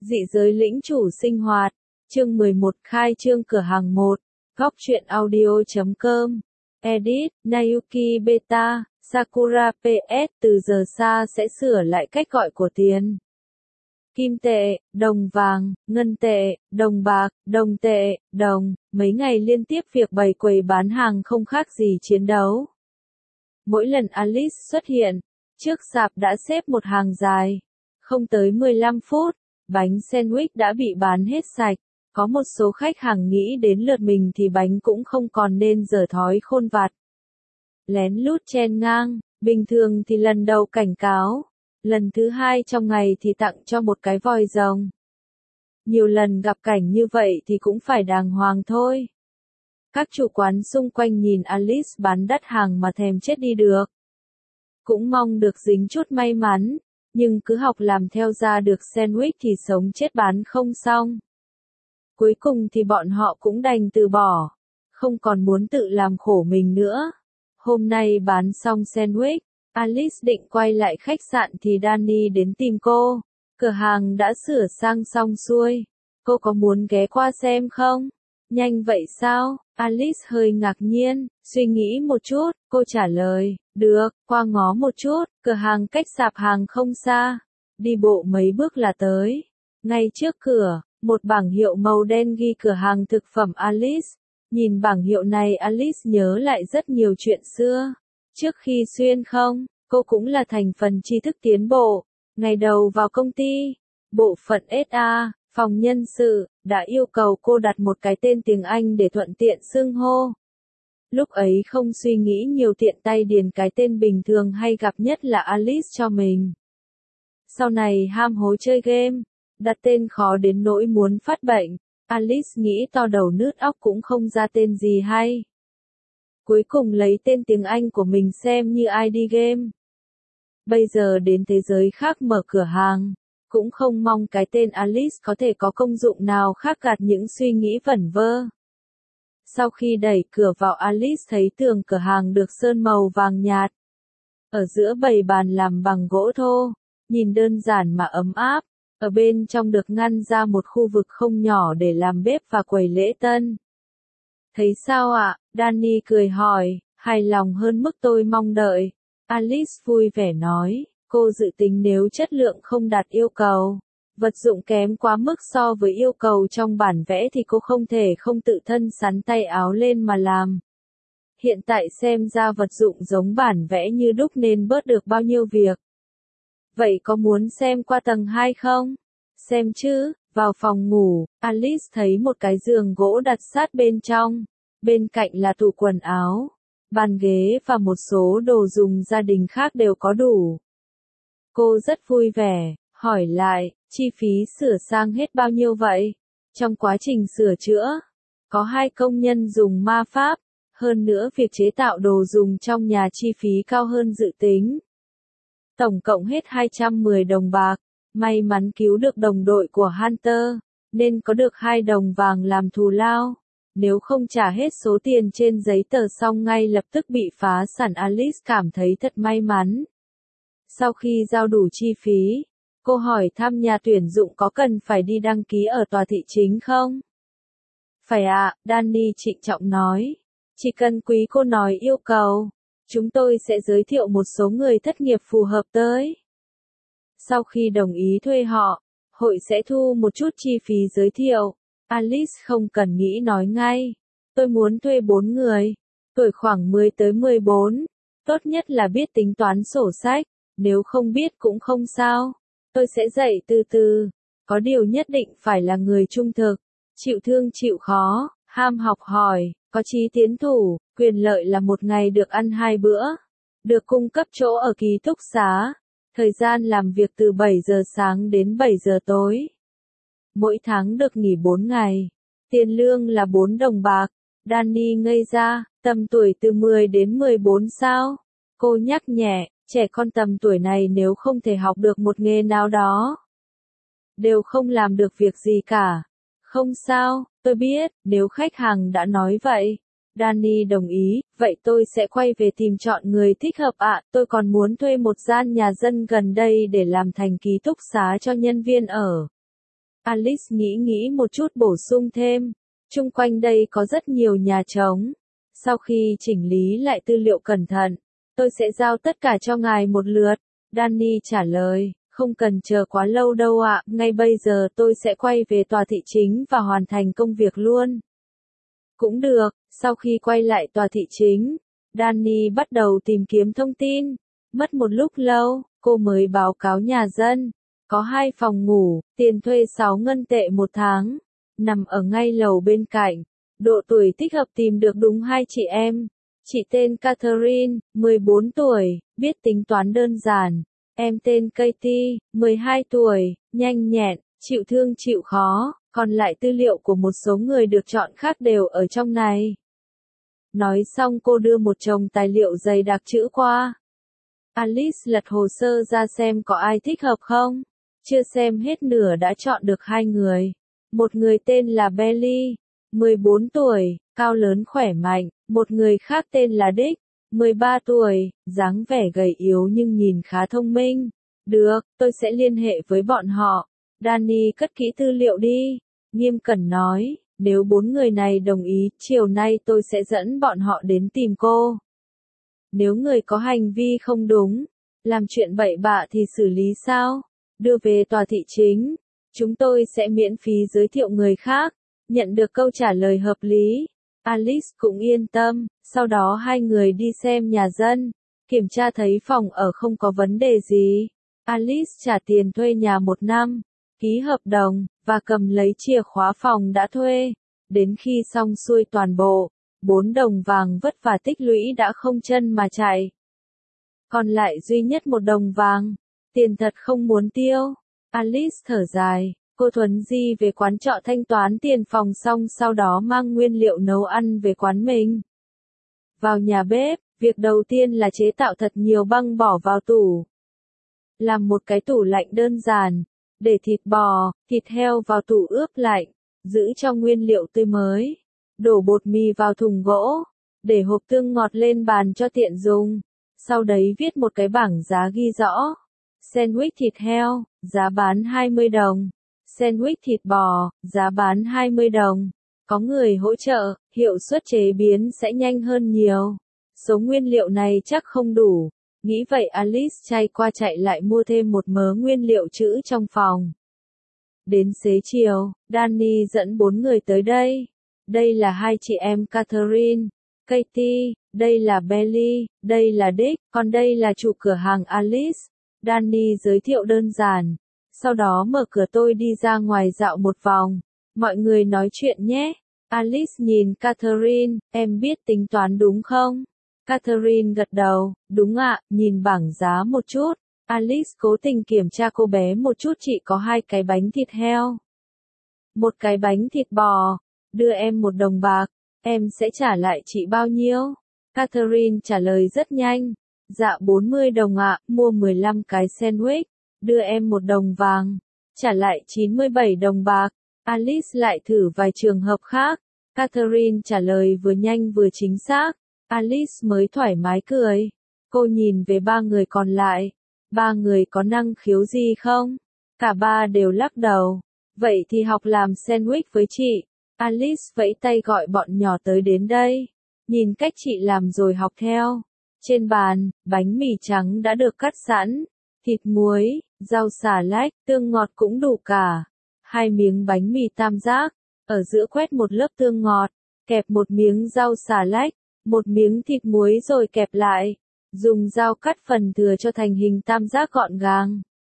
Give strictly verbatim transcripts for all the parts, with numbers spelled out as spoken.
Dị giới lĩnh chủ sinh hoạt, chương mười một khai trương cửa hàng một, góc truyện audio chấm com, edit, Nayuki Beta, Sakura pê ét từ giờ xa sẽ sửa lại cách gọi của tiền. Kim tệ, đồng vàng, ngân tệ, đồng bạc, đồng tệ, đồng, mấy ngày liên tiếp việc bày quầy bán hàng không khác gì chiến đấu. Mỗi lần Alice xuất hiện, trước sạp đã xếp một hàng dài. Không tới mười lăm phút, bánh sandwich đã bị bán hết sạch. Có một số khách hàng nghĩ đến lượt mình thì bánh cũng không còn nên dở thói khôn vặt. Lén lút chen ngang, bình thường thì lần đầu cảnh cáo. Lần thứ hai trong ngày thì tặng cho một cái vòi rồng. Nhiều lần gặp cảnh như vậy thì cũng phải đàng hoàng thôi. Các chủ quán xung quanh nhìn Alice bán đắt hàng mà thèm chết đi được. Cũng mong được dính chút may mắn, nhưng cứ học làm theo ra được sandwich thì sống chết bán không xong. Cuối cùng thì bọn họ cũng đành từ bỏ, không còn muốn tự làm khổ mình nữa. Hôm nay bán xong sandwich, Alice định quay lại khách sạn thì Danny đến tìm cô. Cửa hàng đã sửa sang xong xuôi. Cô có muốn ghé qua xem không? Nhanh vậy sao? Alice hơi ngạc nhiên, suy nghĩ một chút, cô trả lời, được, qua ngó một chút, cửa hàng cách sạp hàng không xa. Đi bộ mấy bước là tới. Ngay trước cửa, một bảng hiệu màu đen ghi cửa hàng thực phẩm Alice. Nhìn bảng hiệu này Alice nhớ lại rất nhiều chuyện xưa. Trước khi xuyên không, cô cũng là thành phần tri thức tiến bộ. Ngày đầu vào công ty, bộ phận ét a, phòng nhân sự, đã yêu cầu cô đặt một cái tên tiếng Anh để thuận tiện xưng hô. Lúc ấy không suy nghĩ nhiều tiện tay điền cái tên bình thường hay gặp nhất là Alice cho mình. Sau này ham hố chơi game, đặt tên khó đến nỗi muốn phát bệnh, Alice nghĩ to đầu nứt óc cũng không ra tên gì hay. Cuối cùng lấy tên tiếng Anh của mình xem như i đê game. Bây giờ đến thế giới khác mở cửa hàng, cũng không mong cái tên Alice có thể có công dụng nào khác gạt những suy nghĩ vẩn vơ. Sau khi đẩy cửa vào Alice thấy tường cửa hàng được sơn màu vàng nhạt. Ở giữa bày bàn làm bằng gỗ thô, nhìn đơn giản mà ấm áp. Ở bên trong được ngăn ra một khu vực không nhỏ để làm bếp và quầy lễ tân. Thấy sao ạ? Danny cười hỏi, hài lòng hơn mức tôi mong đợi. Alice vui vẻ nói, cô dự tính nếu chất lượng không đạt yêu cầu, vật dụng kém quá mức so với yêu cầu trong bản vẽ thì cô không thể không tự thân sắn tay áo lên mà làm. Hiện tại xem ra vật dụng giống bản vẽ như đúc nên bớt được bao nhiêu việc. Vậy có muốn xem qua tầng hai không? Xem chứ, vào phòng ngủ, Alice thấy một cái giường gỗ đặt sát bên trong. Bên cạnh là tủ quần áo, bàn ghế và một số đồ dùng gia đình khác đều có đủ. Cô rất vui vẻ, hỏi lại, chi phí sửa sang hết bao nhiêu vậy? Trong quá trình sửa chữa, có hai công nhân dùng ma pháp, hơn nữa việc chế tạo đồ dùng trong nhà chi phí cao hơn dự tính. Tổng cộng hết hai trăm mười đồng bạc, may mắn cứu được đồng đội của Hunter, nên có được hai đồng vàng làm thù lao. Nếu không trả hết số tiền trên giấy tờ xong ngay lập tức bị phá sản Alice cảm thấy thật may mắn. Sau khi giao đủ chi phí, cô hỏi thăm nhà tuyển dụng có cần phải đi đăng ký ở tòa thị chính không? Phải ạ, Danny trịnh trọng nói. Chỉ cần quý cô nói yêu cầu, chúng tôi sẽ giới thiệu một số người thất nghiệp phù hợp tới. Sau khi đồng ý thuê họ, hội sẽ thu một chút chi phí giới thiệu. Alice không cần nghĩ nói ngay. Tôi muốn thuê bốn người, tuổi khoảng mười tới mười bốn. Tốt nhất là biết tính toán sổ sách, nếu không biết cũng không sao. Tôi sẽ dạy từ từ. Có điều nhất định phải là người trung thực, chịu thương chịu khó, ham học hỏi, có chí tiến thủ, quyền lợi là một ngày được ăn hai bữa. Được cung cấp chỗ ở ký túc xá. Thời gian làm việc từ bảy giờ sáng đến bảy giờ tối. Mỗi tháng được nghỉ bốn ngày. Tiền lương là bốn đồng bạc. Danny ngây ra, tầm tuổi từ mười đến mười bốn sao? Cô nhắc nhẹ, trẻ con tầm tuổi này nếu không thể học được một nghề nào đó, đều không làm được việc gì cả. Không sao, tôi biết, nếu khách hàng đã nói vậy. Danny đồng ý, vậy tôi sẽ quay về tìm chọn người thích hợp ạ. À, tôi còn muốn thuê một gian nhà dân gần đây để làm thành ký túc xá cho nhân viên ở. Alice nghĩ nghĩ một chút bổ sung thêm. Chung quanh đây có rất nhiều nhà trống. Sau khi chỉnh lý lại tư liệu cẩn thận, tôi sẽ giao tất cả cho ngài một lượt. Danny trả lời, không cần chờ quá lâu đâu ạ, ngay bây giờ tôi sẽ quay về tòa thị chính và hoàn thành công việc luôn. Cũng được, sau khi quay lại tòa thị chính, Danny bắt đầu tìm kiếm thông tin. Mất một lúc lâu, cô mới báo cáo nhà dân. Có hai phòng ngủ, tiền thuê sáu ngân tệ một tháng, nằm ở ngay lầu bên cạnh. Độ tuổi thích hợp tìm được đúng hai chị em. Chị tên Catherine, mười bốn tuổi, biết tính toán đơn giản. Em tên Katie, mười hai tuổi, nhanh nhẹn, chịu thương chịu khó. Còn lại tư liệu của một số người được chọn khác đều ở trong này. Nói xong cô đưa một chồng tài liệu dày đặc chữ qua. Alice lật hồ sơ ra xem có ai thích hợp không. Chưa xem hết nửa đã chọn được hai người. Một người tên là Belly, mười bốn tuổi, cao lớn khỏe mạnh. Một người khác tên là Dick, mười ba tuổi, dáng vẻ gầy yếu nhưng nhìn khá thông minh. Được, tôi sẽ liên hệ với bọn họ. Danny cất kỹ tư liệu đi. Nghiêm cẩn nói, nếu bốn người này đồng ý, chiều nay tôi sẽ dẫn bọn họ đến tìm cô. Nếu người có hành vi không đúng, làm chuyện bậy bạ thì xử lý sao? Đưa về tòa thị chính. Chúng tôi sẽ miễn phí giới thiệu người khác. Nhận được câu trả lời hợp lý, Alice cũng yên tâm. Sau đó hai người đi xem nhà dân, kiểm tra thấy phòng ở không có vấn đề gì. Alice trả tiền thuê nhà một năm, ký hợp đồng, và cầm lấy chìa khóa phòng đã thuê. Đến khi xong xuôi toàn bộ, bốn đồng vàng vất vả tích lũy đã không chân mà chạy. Còn lại duy nhất một đồng vàng, tiền thật không muốn tiêu. Alice thở dài, cô thuấn di về quán trọ thanh toán tiền phòng xong sau đó mang nguyên liệu nấu ăn về quán mình. Vào nhà bếp, việc đầu tiên là chế tạo thật nhiều băng bỏ vào tủ. Làm một cái tủ lạnh đơn giản, để thịt bò, thịt heo vào tủ ướp lạnh, giữ cho nguyên liệu tươi mới. Đổ bột mì vào thùng gỗ, để hộp tương ngọt lên bàn cho tiện dùng. Sau đấy viết một cái bảng giá ghi rõ. Sandwich thịt heo, giá bán hai mươi đồng. Sandwich thịt bò, giá bán hai mươi đồng. Có người hỗ trợ, hiệu suất chế biến sẽ nhanh hơn nhiều. Số nguyên liệu này chắc không đủ. Nghĩ vậy Alice chạy qua chạy lại mua thêm một mớ nguyên liệu trữ trong phòng. Đến xế chiều, Danny dẫn bốn người tới đây. Đây là hai chị em Catherine, Katie, đây là Belly, đây là Dick, còn đây là chủ cửa hàng Alice. Danny giới thiệu đơn giản. Sau đó mở cửa tôi đi ra ngoài dạo một vòng. Mọi người nói chuyện nhé. Alice nhìn Catherine, em biết tính toán đúng không? Catherine gật đầu, đúng ạ, nhìn bảng giá một chút. Alice cố tình kiểm tra cô bé một chút, chị có hai cái bánh thịt heo. Một cái bánh thịt bò. Đưa em một đồng bạc, em sẽ trả lại chị bao nhiêu? Catherine trả lời rất nhanh. Dạ bốn mươi đồng ạ, mua mười lăm cái sandwich. Đưa em một đồng vàng, trả lại chín mươi bảy đồng bạc. Alice lại thử vài trường hợp khác. Catherine trả lời vừa nhanh vừa chính xác. Alice mới thoải mái cười. Cô nhìn về ba người còn lại. Ba người có năng khiếu gì không? Cả ba đều lắc đầu. Vậy thì học làm sandwich với chị. Alice vẫy tay gọi bọn nhỏ tới đến đây. Nhìn cách chị làm rồi học theo. Trên bàn, bánh mì trắng đã được cắt sẵn. Thịt muối, rau xà lách, tương ngọt cũng đủ cả. Hai miếng bánh mì tam giác. Ở giữa quét một lớp tương ngọt. Kẹp một miếng rau xà lách. Một miếng thịt muối rồi kẹp lại. Dùng dao cắt phần thừa cho thành hình tam giác gọn gàng.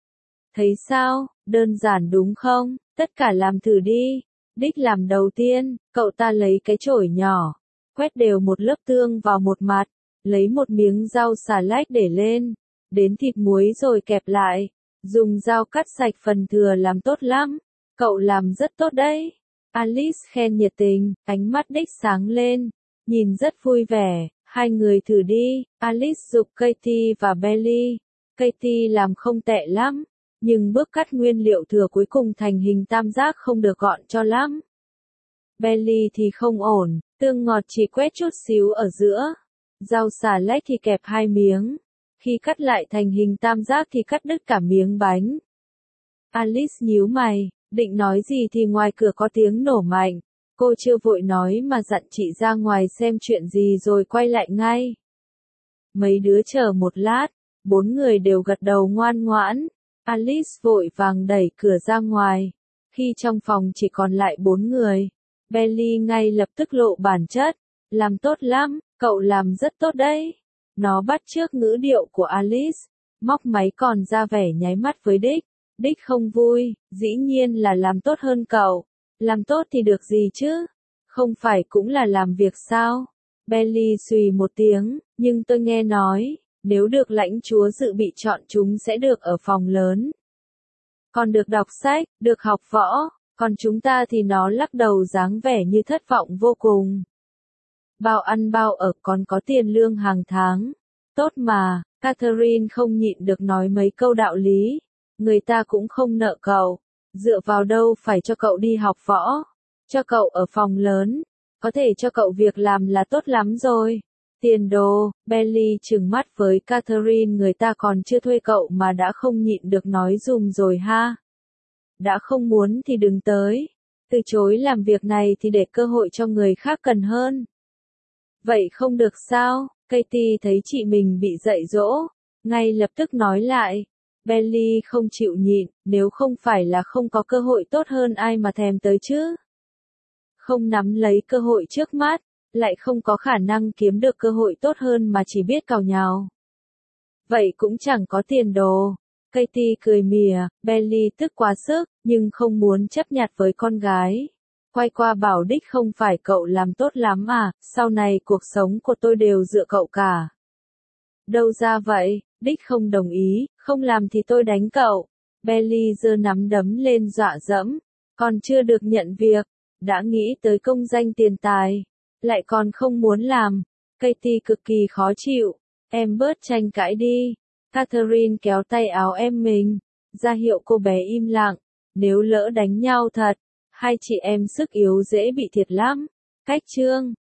Thấy sao, đơn giản đúng không? Tất cả làm thử đi. Dick làm đầu tiên, cậu ta lấy cái chổi nhỏ. Quét đều một lớp tương vào một mặt. Lấy một miếng rau xà lách để lên. Đến thịt muối rồi kẹp lại. Dùng dao cắt sạch phần thừa làm tốt lắm. Cậu làm rất tốt đấy. Alice khen nhiệt tình, ánh mắt Dick sáng lên. Nhìn rất vui vẻ. Hai người thử đi. Alice giục Katie và Belly. Katie làm không tệ lắm. Nhưng bước cắt nguyên liệu thừa cuối cùng thành hình tam giác không được gọn cho lắm. Belly thì không ổn. Tương ngọt chỉ quét chút xíu ở giữa. Rau xà lách thì kẹp hai miếng. Khi cắt lại thành hình tam giác thì cắt đứt cả miếng bánh. Alice nhíu mày. Định nói gì thì ngoài cửa có tiếng nổ mạnh. Cô chưa vội nói mà dặn chị ra ngoài xem chuyện gì rồi quay lại ngay. Mấy đứa chờ một lát, bốn người đều gật đầu ngoan ngoãn. Alice vội vàng đẩy cửa ra ngoài. Khi trong phòng chỉ còn lại bốn người, Belly ngay lập tức lộ bản chất. Làm tốt lắm, cậu làm rất tốt đấy. Nó bắt chước ngữ điệu của Alice, móc máy còn ra vẻ nháy mắt với Dick. Dick không vui, dĩ nhiên là làm tốt hơn cậu. Làm tốt thì được gì chứ? Không phải cũng là làm việc sao? Belly xùy một tiếng, nhưng tôi nghe nói, nếu được lãnh chúa dự bị chọn chúng sẽ được ở phòng lớn. Còn được đọc sách, được học võ, còn chúng ta thì nó lắc đầu dáng vẻ như thất vọng vô cùng. Bao ăn bao ở còn có tiền lương hàng tháng. Tốt mà, Catherine không nhịn được nói mấy câu đạo lý. Người ta cũng không nợ cậu. Dựa vào đâu phải cho cậu đi học võ. Cho cậu ở phòng lớn. Có thể cho cậu việc làm là tốt lắm rồi. Tiền đồ, Belly trừng mắt với Catherine, người ta còn chưa thuê cậu mà đã không nhịn được nói dùm rồi ha. Đã không muốn thì đừng tới. Từ chối làm việc này thì để cơ hội cho người khác cần hơn. Vậy không được sao? Katie thấy chị mình bị dạy dỗ, ngay lập tức nói lại. Belly không chịu nhịn, nếu không phải là không có cơ hội tốt hơn ai mà thèm tới chứ. Không nắm lấy cơ hội trước mắt, lại không có khả năng kiếm được cơ hội tốt hơn mà chỉ biết cào nhào. Vậy cũng chẳng có tiền đồ. Katie cười mỉa, Belly tức quá sức, nhưng không muốn chấp nhặt với con gái. Quay qua bảo Dick, không phải cậu làm tốt lắm à, sau này cuộc sống của tôi đều dựa cậu cả. Đâu ra vậy, Dick không đồng ý, không làm thì tôi đánh cậu. Belly giơ nắm đấm lên dọa dẫm, còn chưa được nhận việc, đã nghĩ tới công danh tiền tài, lại còn không muốn làm. Katie cực kỳ khó chịu, em bớt tranh cãi đi. Catherine kéo tay áo em mình, ra hiệu cô bé im lặng, nếu lỡ đánh nhau thật, hai chị em sức yếu dễ bị thiệt lắm. Cách chương